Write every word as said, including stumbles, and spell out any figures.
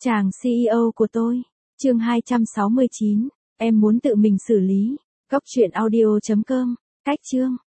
Chàng xê e ô của tôi. Chương hai trăm sáu mươi chín. Em muốn tự mình xử lý. Góc truyện audio chấm com. Cách chương.